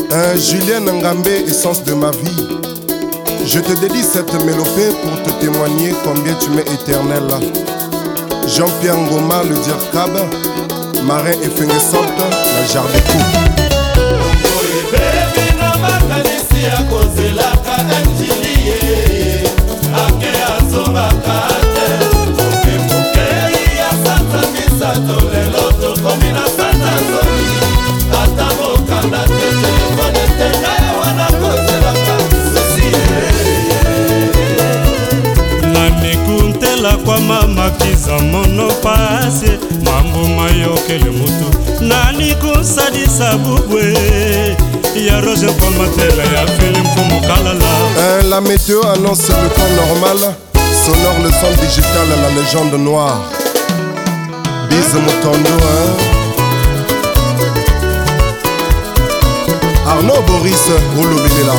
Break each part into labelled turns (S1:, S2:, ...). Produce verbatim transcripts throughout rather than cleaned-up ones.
S1: Un Julien Ngambé, essence de ma vie. Je te dédie cette mélopée pour te témoigner combien tu m'es éternel. Jean-Pierre Ngoma, le Dirkab, Marin et Fengesante, la Jardéco. Kwa mama kiza mono pase mambo mayokele mutu nani kusadisa bubwe ya roje kwa matela ya film pour kalala. La météo annonce le temps normal, sonore le son digital à la légende noire. Bise Motondo hein? Arnaud Boris Olobelela.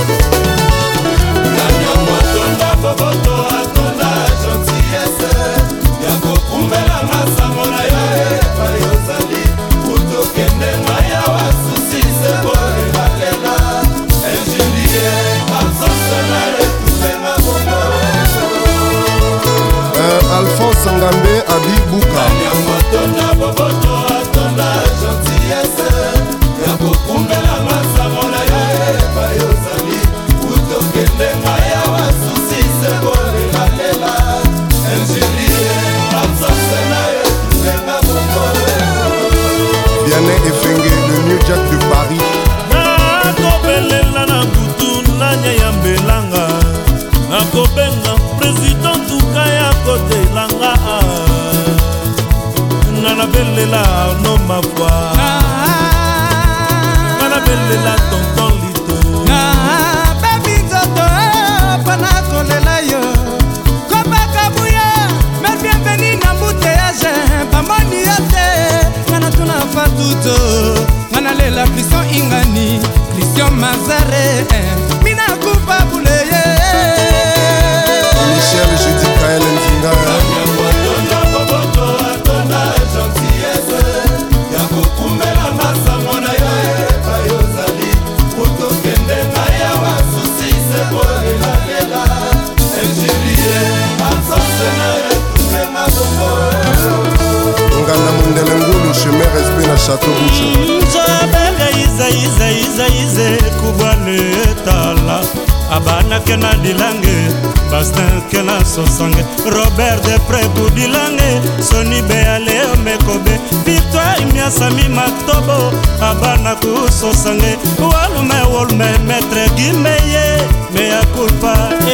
S1: Alphonse Ngambé, Abi Bouka. Vianney Efenge, le New Jack de Paris.
S2: Président Toukaya côté langa Nana belela no ma foi Nana belela tonton lito
S3: Baby toto pana kolela yo Kopa kabuya mais bienvenue na mbouteillage Pamoni yote Nana tuna fatuto Nana lela Christian Ingani Christian Mazare Mina kupa bouleye
S1: Michel, je dis Kael Nzinga. Ngana Mundele Ngulu, chemin respect na Château Rouge.
S2: Jabega iza iza iza iza kubale tala Abana kena dilange, Bastin kena sosange Robert Depré budilange, Soni Bealeo mekobe Victoire imiasami maktobo, Abana kusosange Walume walume metre gimeye, mea culpa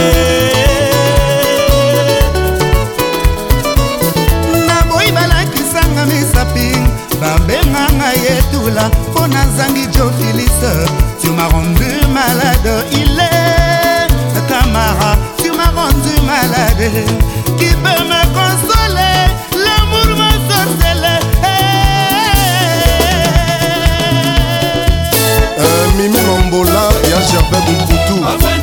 S3: Naboy balaki sanga misaping, Babenga nga yetula, Pona zangi Joe Phyllis Tu m'as rendu malade, il est Tamara, tu m'as rendu malade. Qui peut me consoler? L'amour m'a sorcelé.
S1: Euh, Mimi Mambola, Y'a Gervais Boukoutou.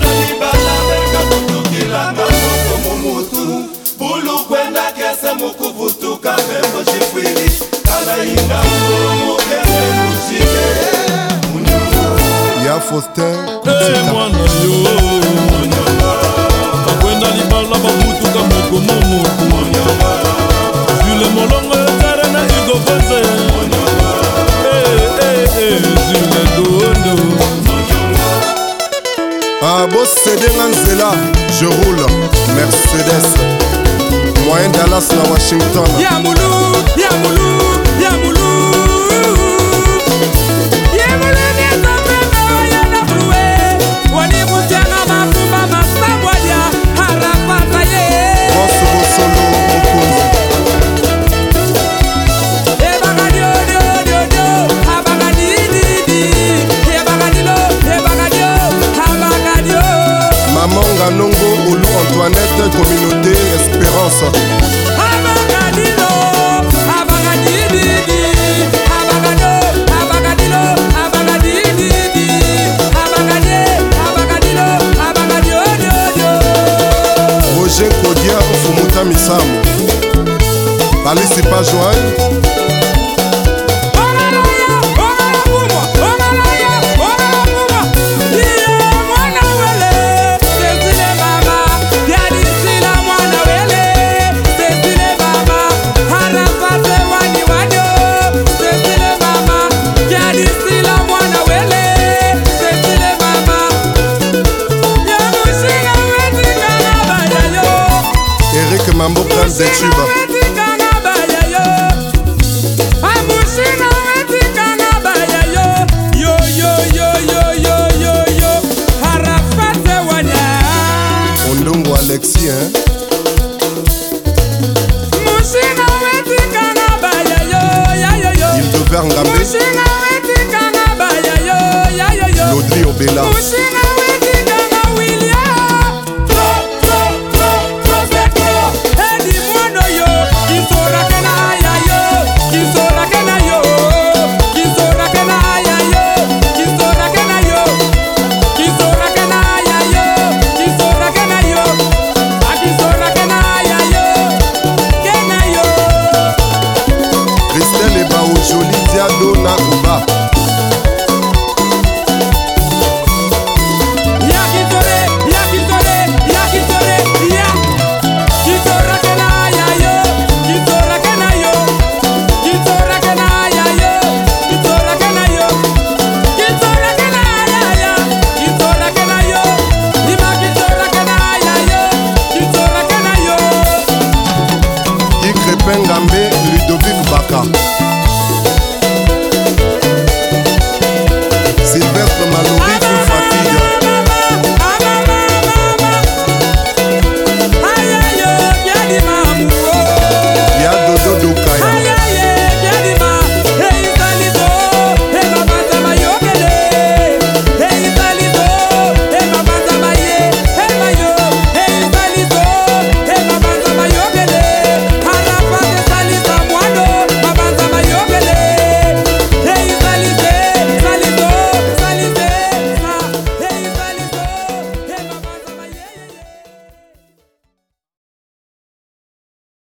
S1: Y'a Faustin.
S2: Hey, mwana yo Kakwenda libala bamutuka moko momo Zule molongo yotare na Igo Bonze Hey, hey, hey, Zule Dondo
S1: Ah, boss Cédé Nganzela, je roule Mercedes. Moyen Dallas na Washington.
S3: Yamoulou, Yamoulou, Yamoulou.
S1: Maman Nongo, Oulou Antoinette, communauté Espérance.
S3: Abagadilo, abagadidi, abagado, abagadilo, abagadidi, abagadé, abagadilo, abagadio.
S1: Roger Kodia, Fumuta Misamu. Alice pas joint.
S4: vie, hein.
S5: Mushinga wetikanga baya yo, ya yo yo.
S4: Il devait engamer.
S5: Mushinga wetikanga baya yo, ya yo yo.
S4: L'audrey Obela.
S5: Mushinga